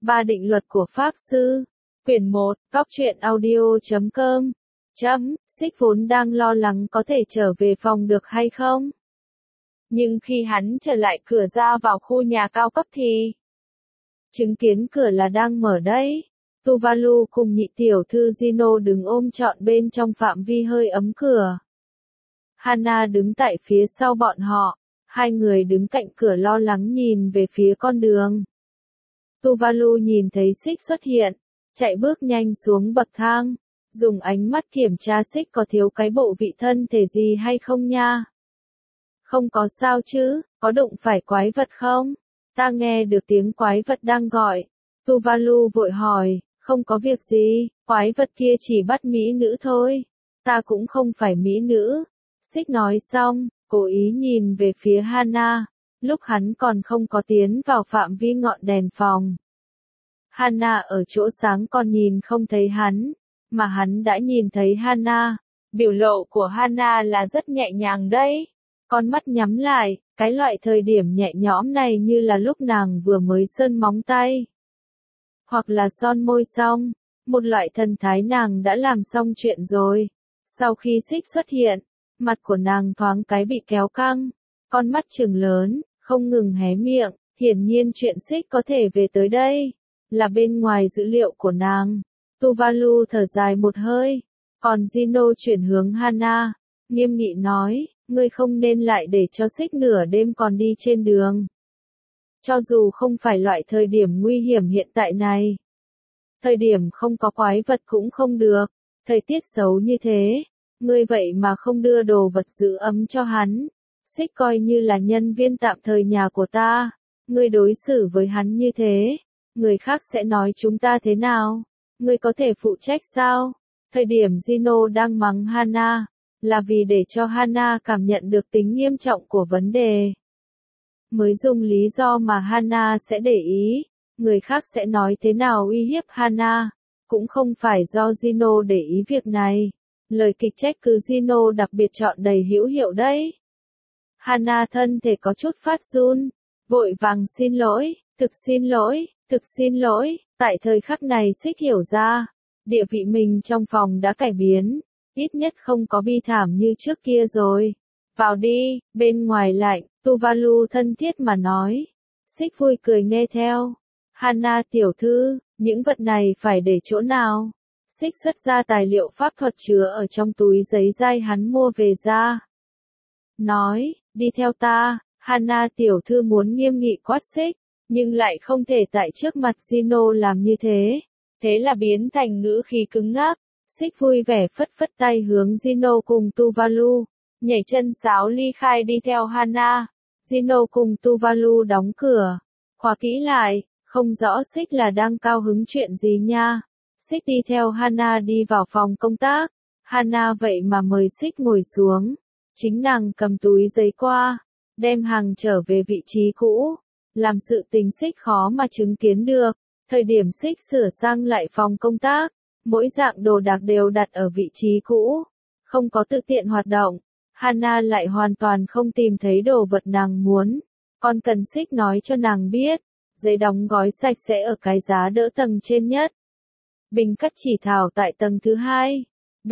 Ba định luật của Pháp Sư. Quyển 1, Góc truyện audio.com. Xích vốn đang lo lắng có thể trở về phòng được hay không. Nhưng khi hắn trở lại cửa ra vào khu nhà cao cấp thì chứng kiến cửa là đang mở đấy. Tuvalu cùng nhị tiểu thư Gino đứng ôm trọn bên trong phạm vi hơi ấm cửa. Hana đứng tại phía sau bọn họ, hai người đứng cạnh cửa lo lắng nhìn về phía con đường. Tuvalu nhìn thấy Xích xuất hiện, chạy bước nhanh xuống bậc thang, dùng ánh mắt kiểm tra Xích có thiếu cái bộ vị thân thể gì hay không nha. Không có sao chứ, có đụng phải quái vật không? Ta nghe được tiếng quái vật đang gọi. Tuvalu vội hỏi, không có việc gì, quái vật kia chỉ bắt mỹ nữ thôi. Ta cũng không phải mỹ nữ. Xích nói xong, cố ý nhìn về phía Hana, lúc hắn còn không có tiến vào phạm vi ngọn đèn phòng. Hana ở chỗ sáng còn nhìn không thấy hắn, mà hắn đã nhìn thấy Hana. Biểu lộ của Hana là rất nhẹ nhàng đấy. Con mắt nhắm lại, cái loại thời điểm nhẹ nhõm này như là lúc nàng vừa mới sơn móng tay. Hoặc là son môi xong, một loại thần thái nàng đã làm xong chuyện rồi. Sau khi Xích xuất hiện, mặt của nàng thoáng cái bị kéo căng, con mắt trừng lớn, không ngừng hé miệng, hiển nhiên chuyện Xích có thể về tới đây, là bên ngoài dữ liệu của nàng. Tuvalu thở dài một hơi, còn Gino chuyển hướng Hana, nghiêm nghị nói, ngươi không nên lại để cho Xích nửa đêm còn đi trên đường. Cho dù không phải loại thời điểm nguy hiểm hiện tại này. Thời điểm không có quái vật cũng không được, thời tiết xấu như thế, ngươi vậy mà không đưa đồ vật giữ ấm cho hắn. Xích coi như là nhân viên tạm thời nhà của ta, ngươi đối xử với hắn như thế, người khác sẽ nói chúng ta thế nào? Ngươi có thể phụ trách sao? Thời điểm Gino đang mắng Hana, là vì để cho Hana cảm nhận được tính nghiêm trọng của vấn đề. Mới dùng lý do mà Hana sẽ để ý, người khác sẽ nói thế nào uy hiếp Hana, cũng không phải do Gino để ý việc này. Lời kịch trách cứ Gino đặc biệt chọn đầy hữu hiệu đấy. Hana thân thể có chút phát run, vội vàng xin lỗi, thực xin lỗi, tại thời khắc này Xích hiểu ra, địa vị mình trong phòng đã cải biến, ít nhất không có bi thảm như trước kia rồi. Vào đi, bên ngoài lạnh, Tuvalu thân thiết mà nói. Xích vui cười nghe theo. Hana tiểu thư, những vật này phải để chỗ nào? Xích xuất ra tài liệu pháp thuật chứa ở trong túi giấy dai hắn mua về ra. Nói, đi theo ta. Hana tiểu thư muốn nghiêm nghị quát Xích, nhưng lại không thể tại trước mặt Gino làm như thế. Thế là biến thành ngữ khí cứng ngắc. Xích vui vẻ phất phất tay hướng Gino cùng Tuvalu, nhảy chân sáo ly khai đi theo Hana. Gino cùng Tuvalu đóng cửa, khóa kỹ lại, không rõ Xích là đang cao hứng chuyện gì nha. Xích đi theo Hana đi vào phòng công tác, Hana vậy mà mời Xích ngồi xuống, chính nàng cầm túi giấy qua, đem hàng trở về vị trí cũ, làm sự tình Xích khó mà chứng kiến được. Thời điểm Xích sửa sang lại phòng công tác, mỗi dạng đồ đạc đều đặt ở vị trí cũ, không có tự tiện hoạt động. Hana lại hoàn toàn không tìm thấy đồ vật nàng muốn, còn cần Xích nói cho nàng biết, giấy đóng gói sạch sẽ ở cái giá đỡ tầng trên nhất. Bình cắt chỉ thảo tại tầng thứ hai,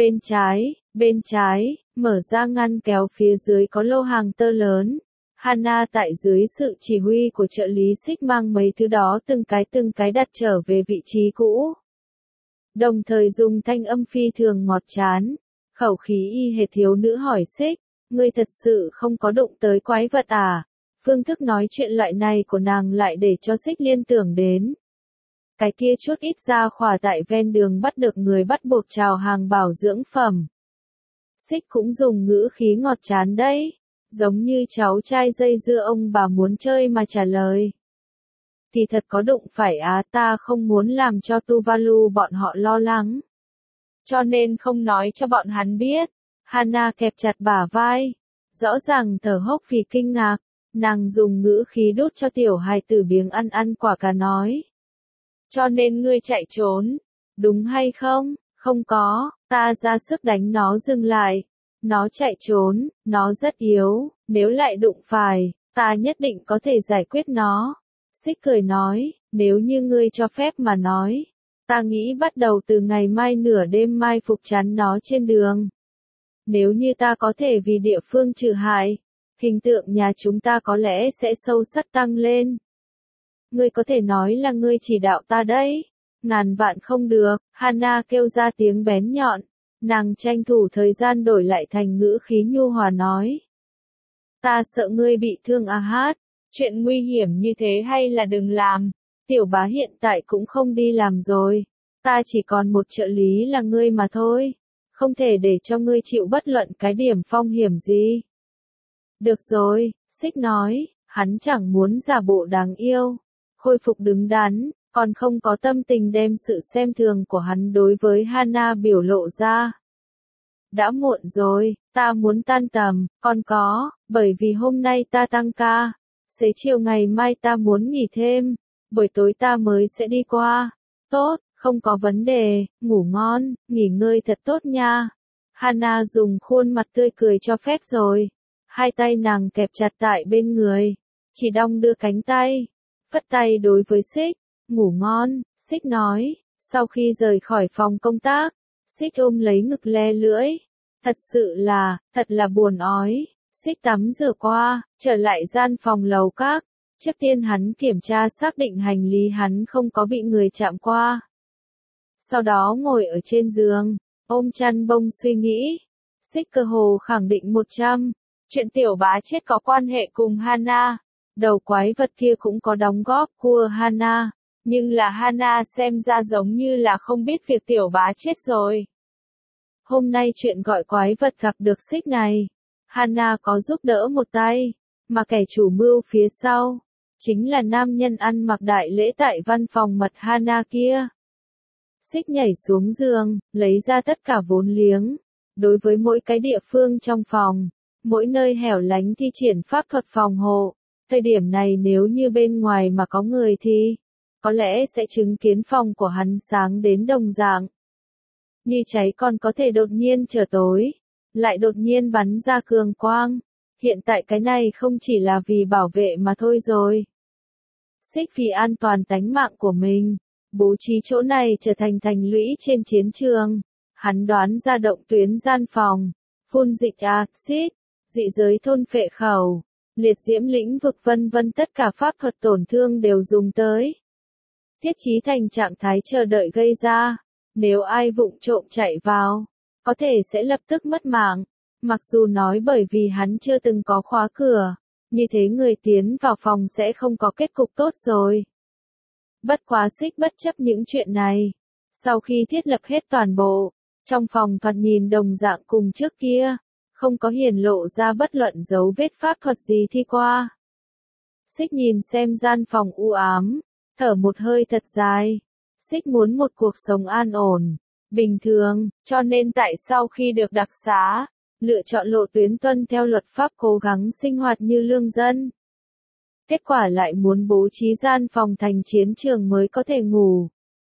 bên trái, mở ra ngăn kéo phía dưới có lô hàng tơ lớn. Hana tại dưới sự chỉ huy của trợ lý Xích mang mấy thứ đó từng cái đặt trở về vị trí cũ. Đồng thời dùng thanh âm phi thường ngọt chán, khẩu khí y hệt thiếu nữ hỏi Xích, ngươi thật sự không có đụng tới quái vật à? Phương thức nói chuyện loại này của nàng lại để cho Xích liên tưởng đến. Cái kia chút ít ra khỏa tại ven đường bắt được người bắt buộc chào hàng bảo dưỡng phẩm. Xích cũng dùng ngữ khí ngọt chán đấy, giống như cháu trai dây dưa ông bà muốn chơi mà trả lời. Thì thật có đụng phải ta không muốn làm cho Tuvalu bọn họ lo lắng. Cho nên không nói cho bọn hắn biết. Hana kẹp chặt bả vai, rõ ràng thở hốc vì kinh ngạc, nàng dùng ngữ khí đút cho tiểu hài tử biếng ăn quả cà nói. Cho nên ngươi chạy trốn, đúng hay không? Không có, ta ra sức đánh nó dừng lại. Nó chạy trốn, nó rất yếu, nếu lại đụng phải, ta nhất định có thể giải quyết nó. Xích cười nói, Nếu như ngươi cho phép mà nói, ta nghĩ bắt đầu từ ngày mai nửa đêm mai phục chắn nó trên đường. Nếu như ta có thể vì địa phương trừ hại, hình tượng nhà chúng ta có lẽ sẽ sâu sắc tăng lên. Ngươi có thể nói là ngươi chỉ đạo ta đấy. Ngàn vạn không được, Hana kêu ra tiếng bén nhọn. Nàng tranh thủ thời gian đổi lại thành ngữ khí nhu hòa nói. Ta sợ ngươi bị thương hát. Chuyện nguy hiểm như thế hay là đừng làm. Tiểu bá hiện tại cũng không đi làm rồi. Ta chỉ còn một trợ lý là ngươi mà thôi. Không thể để cho ngươi chịu bất luận cái điểm phong hiểm gì. Được rồi, Xích nói, hắn chẳng muốn giả bộ đáng yêu. Khôi phục đứng đắn, còn không có tâm tình đem sự xem thường của hắn đối với Hana biểu lộ ra. Đã muộn rồi, ta muốn tan tầm, còn có, bởi vì hôm nay ta tăng ca. Xế chiều ngày mai ta muốn nghỉ thêm, buổi tối ta mới sẽ đi qua. Tốt, không có vấn đề, ngủ ngon, nghỉ ngơi thật tốt nha. Hana dùng khuôn mặt tươi cười cho phép rồi. Hai tay nàng kẹp chặt tại bên người, chỉ đong đưa cánh tay, phất tay đối với Xích. Ngủ ngon, Xích nói, sau khi rời khỏi phòng công tác, Xích ôm lấy ngực le lưỡi. Thật là buồn ói. Xích tắm rửa qua, trở lại gian phòng lầu các. Trước tiên hắn kiểm tra xác định hành lý hắn không có bị người chạm qua. Sau đó ngồi ở trên giường, ôm chăn bông suy nghĩ. Xích cơ hồ khẳng định 100. Chuyện tiểu bá chết có quan hệ cùng Hana. Đầu quái vật kia cũng có đóng góp của Hana. Nhưng là Hana xem ra giống như là không biết việc tiểu bá chết rồi. Hôm nay chuyện gọi quái vật gặp được Xích này. Hana có giúp đỡ một tay. Mà kẻ chủ mưu phía sau chính là nam nhân ăn mặc đại lễ tại văn phòng mật Hana kia. Xích nhảy xuống giường, lấy ra tất cả vốn liếng. Đối với mỗi cái địa phương trong phòng, mỗi nơi hẻo lánh thi triển pháp thuật phòng hộ. Thời điểm này nếu như bên ngoài mà có người thì có lẽ sẽ chứng kiến phòng của hắn sáng đến đồng dạng. Như cháy còn có thể đột nhiên trở tối, lại đột nhiên bắn ra cường quang. Hiện tại cái này không chỉ là vì bảo vệ mà thôi rồi. Xích vì an toàn tánh mạng của mình, bố trí chỗ này trở thành thành lũy trên chiến trường. Hắn đoán ra động tuyến gian phòng, phun dịch axit, dị giới thôn phệ khẩu, liệt diễm lĩnh vực vân vân, tất cả pháp thuật tổn thương đều dùng tới. Thiết trí thành trạng thái chờ đợi gây ra. Nếu ai vụng trộm chạy vào, có thể sẽ lập tức mất mạng. Mặc dù nói bởi vì hắn chưa từng có khóa cửa, như thế người tiến vào phòng sẽ không có kết cục tốt rồi. Bất quá Xích bất chấp những chuyện này. Sau khi thiết lập hết toàn bộ, trong phòng thoạt nhìn đồng dạng cùng trước kia, không có hiển lộ ra bất luận dấu vết pháp thuật gì thi qua. Xích nhìn xem gian phòng u ám, thở một hơi thật dài. Xích muốn một cuộc sống an ổn, bình thường, cho nên tại sau khi được đặc xá, lựa chọn lộ tuyến tuân theo luật pháp cố gắng sinh hoạt như lương dân. Kết quả lại muốn bố trí gian phòng thành chiến trường mới có thể ngủ.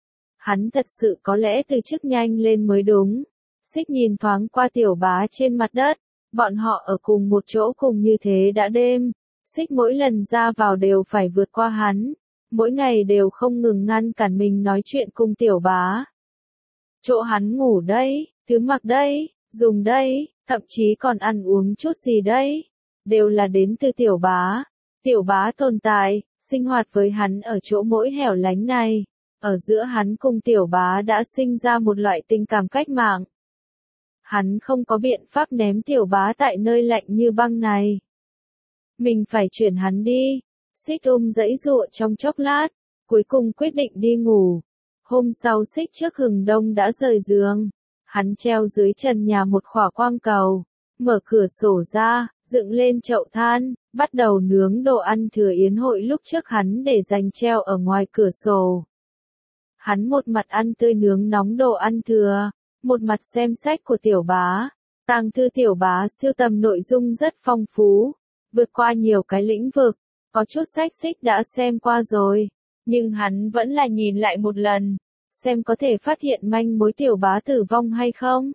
Hắn thật sự có lẽ từ chức nhanh lên mới đúng. Xích nhìn thoáng qua tiểu bá trên mặt đất, bọn họ ở cùng một chỗ cùng như thế đã đêm. Xích mỗi lần ra vào đều phải vượt qua hắn. Mỗi ngày đều không ngừng ngăn cản mình nói chuyện cùng tiểu bá. Chỗ hắn ngủ đây, thứ mặc đây, dùng đây, thậm chí còn ăn uống chút gì đây, đều là đến từ tiểu bá. Tiểu bá tồn tại, sinh hoạt với hắn ở chỗ mỗi hẻo lánh này. Ở giữa hắn cùng tiểu bá đã sinh ra một loại tình cảm cách mạng. Hắn không có biện pháp ném tiểu bá tại nơi lạnh như băng này. Mình phải chuyển hắn đi. Xích giãy giụa trong chốc lát, cuối cùng quyết định đi ngủ. Hôm sau Xích trước hừng đông đã rời giường. Hắn treo dưới trần nhà một khỏa quang cầu, mở cửa sổ ra, dựng lên chậu than, bắt đầu nướng đồ ăn thừa yến hội lúc trước hắn để dành treo ở ngoài cửa sổ. Hắn một mặt ăn tươi nướng nóng đồ ăn thừa, một mặt xem sách của tiểu bá. Tàng thư tiểu bá sưu tầm nội dung rất phong phú, vượt qua nhiều cái lĩnh vực. Có chút sách Xích đã xem qua rồi, nhưng hắn vẫn là nhìn lại một lần, xem có thể phát hiện manh mối tiểu bá tử vong hay không.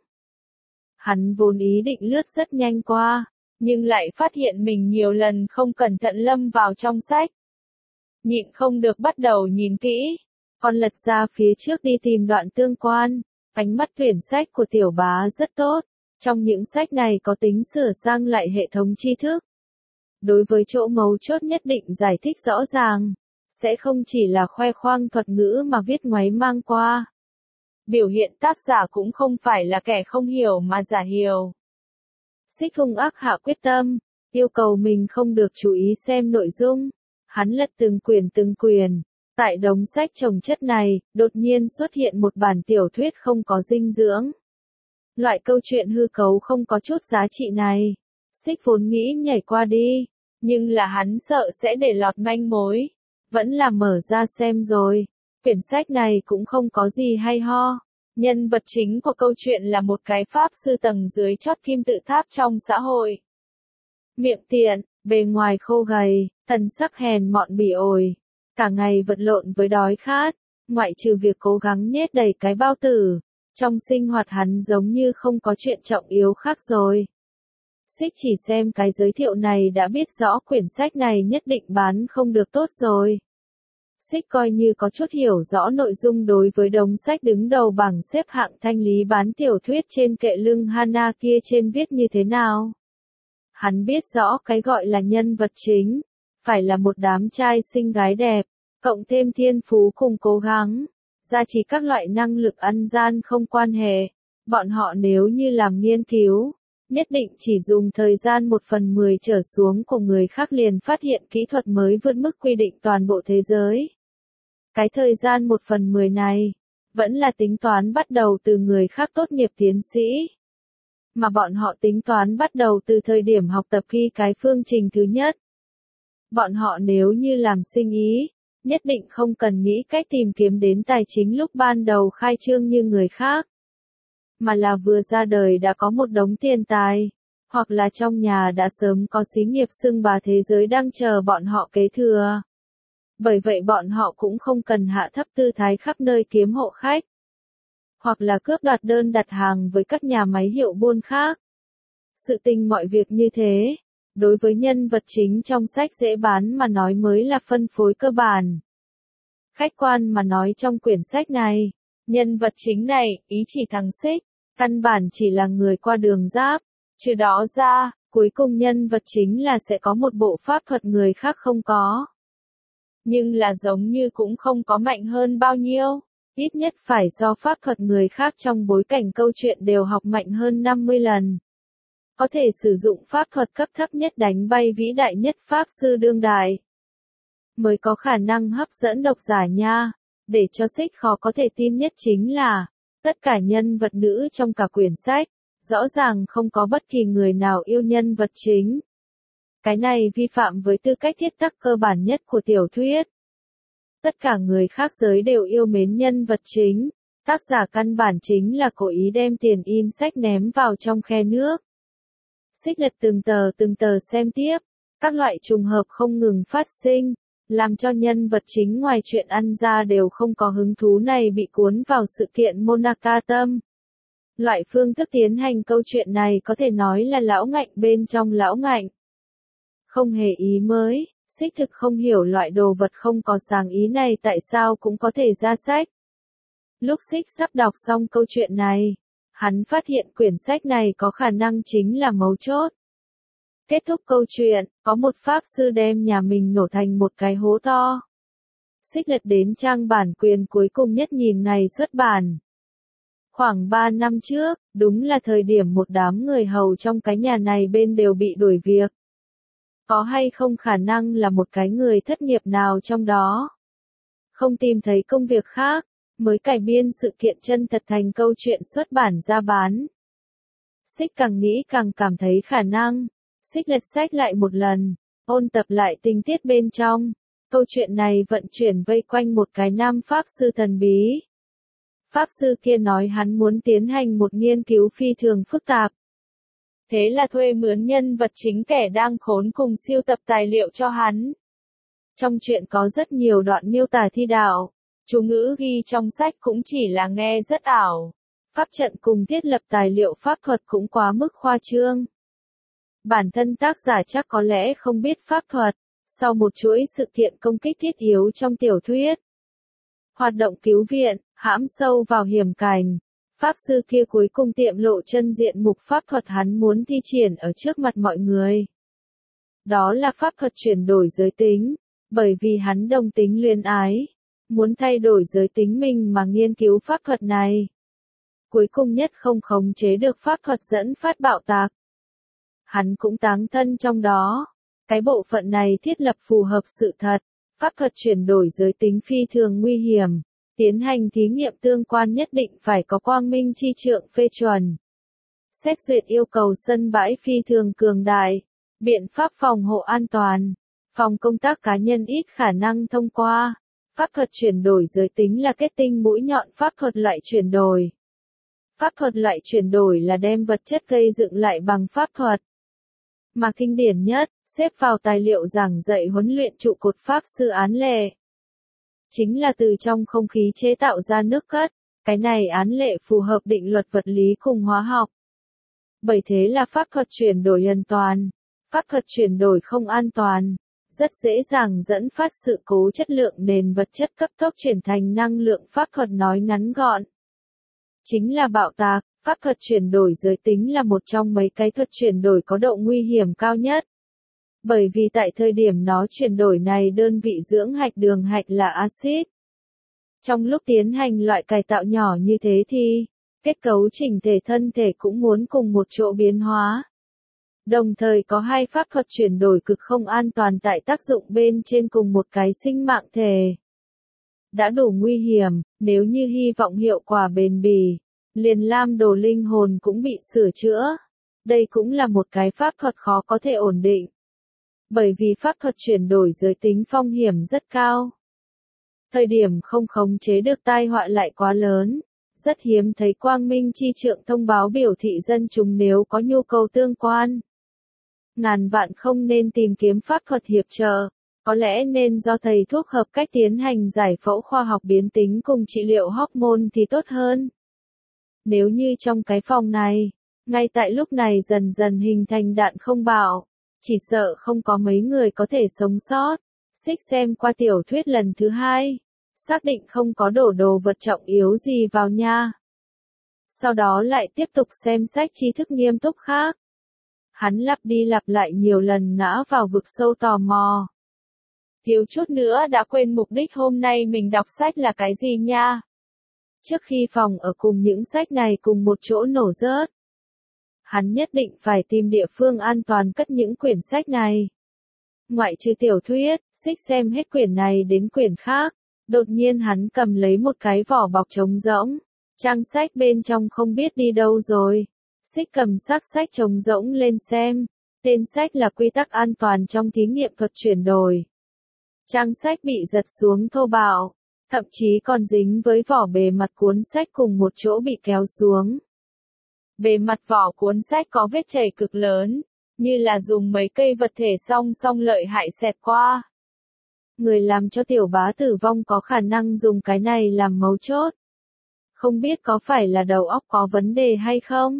Hắn vốn ý định lướt rất nhanh qua, nhưng lại phát hiện mình nhiều lần không cẩn thận lâm vào trong sách. nhịn không được bắt đầu nhìn kỹ. Con lật ra phía trước đi tìm đoạn tương quan. Ánh mắt tuyển sách của tiểu bá rất tốt. Trong những sách này có tính sửa sang lại hệ thống tri thức. Đối với chỗ mấu chốt nhất định giải thích rõ ràng. Sẽ không chỉ là khoe khoang thuật ngữ mà viết ngoáy mang qua. Biểu hiện tác giả cũng không phải là kẻ không hiểu mà giả hiểu. Xích hung ác hạ quyết tâm, yêu cầu mình không được chú ý xem nội dung. Hắn lật từng quyển. Tại đống sách chồng chất này, đột nhiên xuất hiện một bản tiểu thuyết không có dinh dưỡng. Loại câu chuyện hư cấu không có chút giá trị này. Xích vốn nghĩ nhảy qua đi, nhưng là hắn sợ sẽ để lọt manh mối. Vẫn là mở ra xem rồi. Quyển sách này cũng không có gì hay ho. Nhân vật chính của câu chuyện là một cái pháp sư tầng dưới chót kim tự tháp trong xã hội. Miệng tiện, bề ngoài khô gầy, thần sắc hèn mọn bỉ ổi. Cả ngày vật lộn với đói khát, ngoại trừ việc cố gắng nhét đầy cái bao tử. Trong sinh hoạt hắn giống như không có chuyện trọng yếu khác rồi. Xích chỉ xem cái giới thiệu này đã biết rõ quyển sách này nhất định bán không được tốt rồi. Xích coi như có chút hiểu rõ nội dung đối với đống sách đứng đầu bảng xếp hạng thanh lý bán tiểu thuyết trên kệ lưng Hana kia trên viết như thế nào. Hắn biết rõ cái gọi là nhân vật chính, phải là một đám trai xinh gái đẹp, cộng thêm thiên phú cùng cố gắng, gia trì các loại năng lực ăn gian không quan hệ. Bọn họ nếu như làm nghiên cứu, nhất định chỉ dùng thời gian 1/10 trở xuống của người khác liền phát hiện kỹ thuật mới vượt mức quy định toàn bộ thế giới. Cái thời gian 1/10 này, vẫn là tính toán bắt đầu từ người khác tốt nghiệp tiến sĩ. Mà bọn họ tính toán bắt đầu từ thời điểm học tập ghi cái phương trình thứ nhất. Bọn họ nếu như làm sinh ý, nhất định không cần nghĩ cách tìm kiếm đến tài chính lúc ban đầu khai trương như người khác. Mà là vừa ra đời đã có một đống tiền tài, hoặc là trong nhà đã sớm có xí nghiệp xưng bá thế giới đang chờ bọn họ kế thừa. Bởi vậy bọn họ cũng không cần hạ thấp tư thái khắp nơi kiếm hộ khách. Hoặc là cướp đoạt đơn đặt hàng với các nhà máy hiệu buôn khác. Sự tình mọi việc như thế, đối với nhân vật chính trong sách dễ bán mà nói mới là phân phối cơ bản. Khách quan mà nói trong quyển sách này, nhân vật chính này, ý chỉ thằng Xích, căn bản chỉ là người qua đường giáp. Trừ đó ra, cuối cùng nhân vật chính là sẽ có một bộ pháp thuật người khác không có. Nhưng là giống như cũng không có mạnh hơn bao nhiêu, ít nhất phải do pháp thuật người khác trong bối cảnh câu chuyện đều học mạnh hơn 50 lần. Có thể sử dụng pháp thuật cấp thấp nhất đánh bay vĩ đại nhất pháp sư đương đại. Mới có khả năng hấp dẫn độc giả nha, để cho Xích khó có thể tin nhất chính là, tất cả nhân vật nữ trong cả quyển sách, rõ ràng không có bất kỳ người nào yêu nhân vật chính. Cái này vi phạm với tư cách thiết tắc cơ bản nhất của tiểu thuyết. Tất cả người khác giới đều yêu mến nhân vật chính, tác giả căn bản chính là cố ý đem tiền in sách ném vào trong khe nước. Xích lật từng tờ xem tiếp, các loại trùng hợp không ngừng phát sinh, làm cho nhân vật chính ngoài chuyện ăn ra đều không có hứng thú này bị cuốn vào sự kiện Monaka Tâm. Loại phương thức tiến hành câu chuyện này có thể nói là lão ngạnh bên trong lão ngạnh. Không hề ý mới, Xích thực không hiểu loại đồ vật không có sáng ý này tại sao cũng có thể ra sách. Lúc Xích sắp đọc xong câu chuyện này, hắn phát hiện quyển sách này có khả năng chính là mấu chốt. Kết thúc câu chuyện, có một pháp sư đem nhà mình nổ thành một cái hố to. Xích lật đến trang bản quyền cuối cùng nhất nhìn ngày xuất bản. Khoảng 3 năm trước, đúng là thời điểm một đám người hầu trong cái nhà này bên đều bị đuổi việc. Có hay không khả năng là một cái người thất nghiệp nào trong đó? Không tìm thấy công việc khác, mới cải biên sự kiện chân thật thành câu chuyện xuất bản ra bán. Xích càng nghĩ càng cảm thấy khả năng. Xích lật sách lại một lần, ôn tập lại tình tiết bên trong. Câu chuyện này vận chuyển vây quanh một cái nam pháp sư thần bí. Pháp sư kia nói hắn muốn tiến hành một nghiên cứu phi thường phức tạp. Thế là thuê mướn nhân vật chính kẻ đang khốn cùng siêu tập tài liệu cho hắn. Trong chuyện có rất nhiều đoạn miêu tả thi đạo, chú ngữ ghi trong sách cũng chỉ là nghe rất ảo. Pháp trận cùng thiết lập tài liệu pháp thuật cũng quá mức khoa trương. Bản thân tác giả chắc có lẽ không biết pháp thuật, Sau một chuỗi sự kiện công kích thiết yếu trong tiểu thuyết, hoạt động cứu viện, hãm sâu vào hiểm cảnh, pháp sư kia cuối cùng tiệm lộ chân diện mục pháp thuật hắn muốn thi triển ở trước mặt mọi người. Đó là pháp thuật chuyển đổi giới tính, bởi vì hắn đồng tính luyến ái, muốn thay đổi giới tính mình mà nghiên cứu pháp thuật này. Cuối cùng nhất không khống chế được pháp thuật dẫn phát bạo tạc. Hắn cũng táng thân trong đó. Cái bộ phận này thiết lập phù hợp sự thật, pháp thuật chuyển đổi giới tính phi thường nguy hiểm, tiến hành thí nghiệm tương quan nhất định phải có quang minh chi trượng phê chuẩn. Xét duyệt yêu cầu sân bãi phi thường cường đại, biện pháp phòng hộ an toàn, phòng công tác cá nhân ít khả năng thông qua. Pháp thuật chuyển đổi giới tính là kết tinh mũi nhọn pháp thuật loại chuyển đổi. Pháp thuật loại chuyển đổi là đem vật chất gây dựng lại bằng pháp thuật. Mà kinh điển nhất, xếp vào tài liệu giảng dạy huấn luyện trụ cột pháp sư án lệ. Chính là từ trong không khí chế tạo ra nước cất, cái này án lệ phù hợp định luật vật lý cùng hóa học. Bởi thế là pháp thuật chuyển đổi an toàn, pháp thuật chuyển đổi không an toàn, rất dễ dàng dẫn phát sự cố chất lượng nền vật chất cấp tốc chuyển thành năng lượng pháp thuật nói ngắn gọn. Chính là bạo tạc, pháp thuật chuyển đổi giới tính là một trong mấy cái thuật chuyển đổi có độ nguy hiểm cao nhất. Bởi vì tại thời điểm nó chuyển đổi này đơn vị dưỡng hạch đường hạch là axit. Trong lúc tiến hành loại cải tạo nhỏ như thế thì, kết cấu chỉnh thể thân thể cũng muốn cùng một chỗ biến hóa. Đồng thời có hai pháp thuật chuyển đổi cực không an toàn tại tác dụng bên trên cùng một cái sinh mạng thể. Đã đủ nguy hiểm, nếu như hy vọng hiệu quả bền bỉ, liền lam đồ linh hồn cũng bị sửa chữa. Đây cũng là một cái pháp thuật khó có thể ổn định. Bởi vì pháp thuật chuyển đổi giới tính phong hiểm rất cao. Thời điểm không khống chế được tai họa lại quá lớn. Rất hiếm thấy quang minh chi trượng thông báo biểu thị dân chúng nếu có nhu cầu tương quan. Ngàn vạn không nên tìm kiếm pháp thuật hiệp trợ, có lẽ nên do thầy thuốc hợp cách tiến hành giải phẫu khoa học biến tính cùng trị liệu hormone thì tốt hơn. Nếu như trong cái phòng này, ngay tại lúc này dần dần hình thành đạn không bạo, chỉ sợ không có mấy người có thể sống sót. Xích xem qua tiểu thuyết lần thứ 2, xác định không có đổ đồ vật trọng yếu gì vào nha. Sau đó lại tiếp tục xem sách tri thức nghiêm túc khác. Hắn lặp đi lặp lại nhiều lần ngã vào vực sâu tò mò. Thiếu chút nữa đã quên mục đích hôm nay mình đọc sách là cái gì nha. Trước khi phòng ở cùng những sách này cùng một chỗ nổ rớt, hắn nhất định phải tìm địa phương an toàn cất những quyển sách này. Ngoại trừ tiểu thuyết, Xích xem hết quyển này đến quyển khác, đột nhiên hắn cầm lấy một cái vỏ bọc trống rỗng, trang sách bên trong không biết đi đâu rồi. Xích cầm xác sách trống rỗng lên xem, tên sách là quy tắc an toàn trong thí nghiệm thuật chuyển đổi. Trang sách bị giật xuống thô bạo, thậm chí còn dính với vỏ bề mặt cuốn sách cùng một chỗ bị kéo xuống. Bề mặt vỏ cuốn sách có vết chảy cực lớn, như là dùng mấy cây vật thể song song lợi hại xẹt qua. Người làm cho tiểu bá tử vong có khả năng dùng cái này làm mấu chốt. Không biết có phải là đầu óc có vấn đề hay không?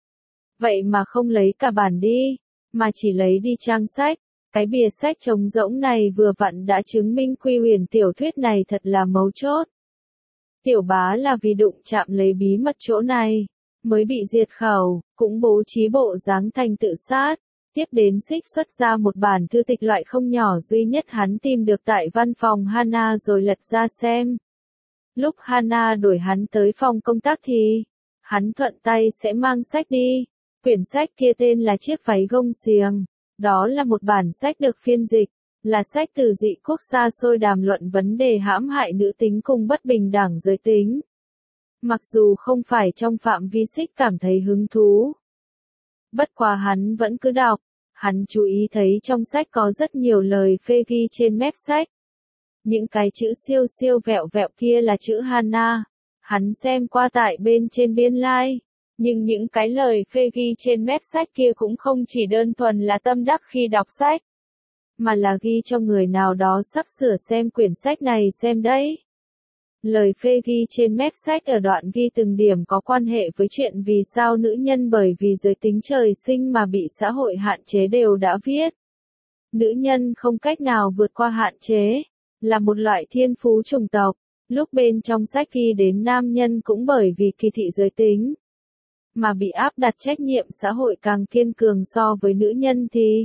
Vậy mà không lấy cả bản đi, mà chỉ lấy đi trang sách. Cái bìa sách trống rỗng này vừa vặn đã chứng minh quy huyền tiểu thuyết này thật là mấu chốt. Tiểu bá là vì đụng chạm lấy bí mật chỗ này, mới bị diệt khẩu, cũng bố trí bộ dáng thành tự sát. Tiếp đến Xích xuất ra một bản thư tịch loại không nhỏ duy nhất hắn tìm được tại văn phòng Hana rồi lật ra xem. Lúc Hana đuổi hắn tới phòng công tác thì, hắn thuận tay sẽ mang sách đi. Quyển sách kia tên là Chiếc váy gông xiềng. Đó là một bản sách được phiên dịch, là sách từ dị quốc xa xôi đàm luận vấn đề hãm hại nữ tính cùng bất bình đẳng giới tính. Mặc dù không phải trong phạm vi Xích cảm thấy hứng thú. Bất quá hắn vẫn cứ đọc, hắn chú ý thấy trong sách có rất nhiều lời phê ghi trên mép sách. Những cái chữ siêu siêu vẹo vẹo kia là chữ Hana, hắn xem qua tại bên trên biên lai. Nhưng những cái lời phê ghi trên mép sách kia cũng không chỉ đơn thuần là tâm đắc khi đọc sách, mà là ghi cho người nào đó sắp sửa xem quyển sách này xem đấy. Lời phê ghi trên mép sách ở đoạn ghi từng điểm có quan hệ với chuyện vì sao nữ nhân bởi vì giới tính trời sinh mà bị xã hội hạn chế đều đã viết. Nữ nhân không cách nào vượt qua hạn chế, là một loại thiên phú chủng tộc. Lúc bên trong sách ghi đến nam nhân cũng bởi vì kỳ thị giới tính, mà bị áp đặt trách nhiệm xã hội càng kiên cường so với nữ nhân thì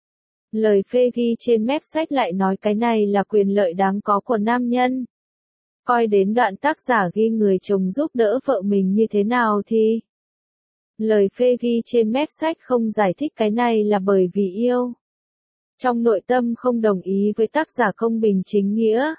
lời phê ghi trên mép sách lại nói cái này là quyền lợi đáng có của nam nhân. Coi đến đoạn tác giả ghi người chồng giúp đỡ vợ mình như thế nào thì lời phê ghi trên mép sách không giải thích cái này là bởi vì yêu. Trong nội tâm không đồng ý với tác giả công bình chính nghĩa,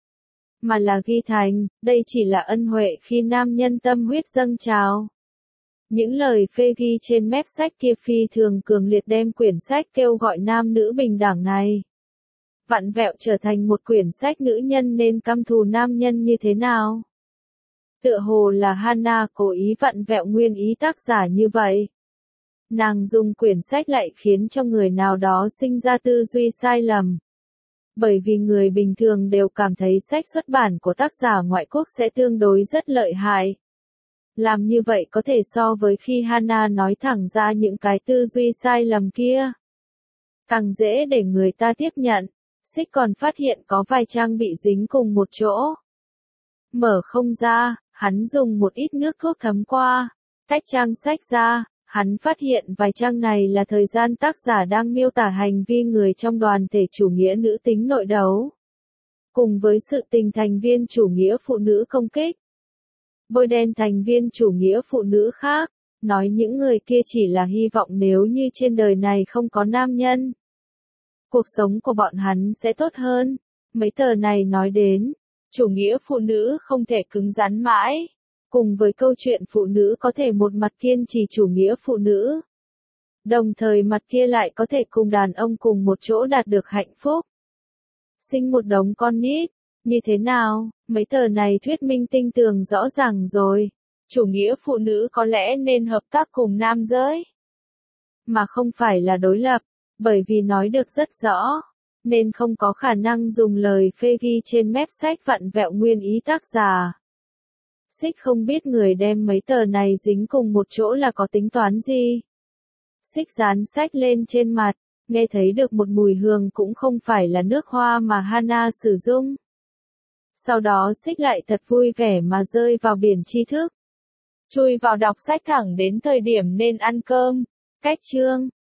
mà là ghi thành, đây chỉ là ân huệ khi nam nhân tâm huyết dâng trào. Những lời phê ghi trên mép sách kia phi thường cường liệt đem quyển sách kêu gọi nam nữ bình đẳng này vặn vẹo trở thành một quyển sách nữ nhân nên căm thù nam nhân như thế nào. Tựa hồ là Hannah cố ý vặn vẹo nguyên ý tác giả như vậy. Nàng dùng quyển sách lại khiến cho người nào đó sinh ra tư duy sai lầm. Bởi vì người bình thường đều cảm thấy sách xuất bản của tác giả ngoại quốc sẽ tương đối rất lợi hại. Làm như vậy có thể so với khi Hannah nói thẳng ra những cái tư duy sai lầm kia, càng dễ để người ta tiếp nhận. Xích còn phát hiện có vài trang bị dính cùng một chỗ. Mở không ra, hắn dùng một ít nước thuốc thấm qua, tách trang sách ra, hắn phát hiện vài trang này là thời gian tác giả đang miêu tả hành vi người trong đoàn thể chủ nghĩa nữ tính nội đấu, cùng với sự tình thành viên chủ nghĩa phụ nữ công kích. Bôi đen thành viên chủ nghĩa phụ nữ khác, nói những người kia chỉ là hy vọng nếu như trên đời này không có nam nhân, cuộc sống của bọn hắn sẽ tốt hơn. Mấy tờ này nói đến, chủ nghĩa phụ nữ không thể cứng rắn mãi, cùng với câu chuyện phụ nữ có thể một mặt kiên trì chủ nghĩa phụ nữ, đồng thời mặt kia lại có thể cùng đàn ông cùng một chỗ đạt được hạnh phúc, sinh một đống con nít. Như thế nào, mấy tờ này thuyết minh tinh tường rõ ràng rồi. Chủ nghĩa phụ nữ có lẽ nên hợp tác cùng nam giới, mà không phải là đối lập, bởi vì nói được rất rõ, nên không có khả năng dùng lời phê ghi trên mép sách vặn vẹo nguyên ý tác giả. Xích không biết người đem mấy tờ này dính cùng một chỗ là có tính toán gì. Xích dán sách lên trên mặt, nghe thấy được một mùi hương cũng không phải là nước hoa mà Hannah sử dụng. Sau đó Xích lại thật vui vẻ mà rơi vào biển tri thức. Chui vào đọc sách thẳng đến thời điểm nên ăn cơm. Cách chương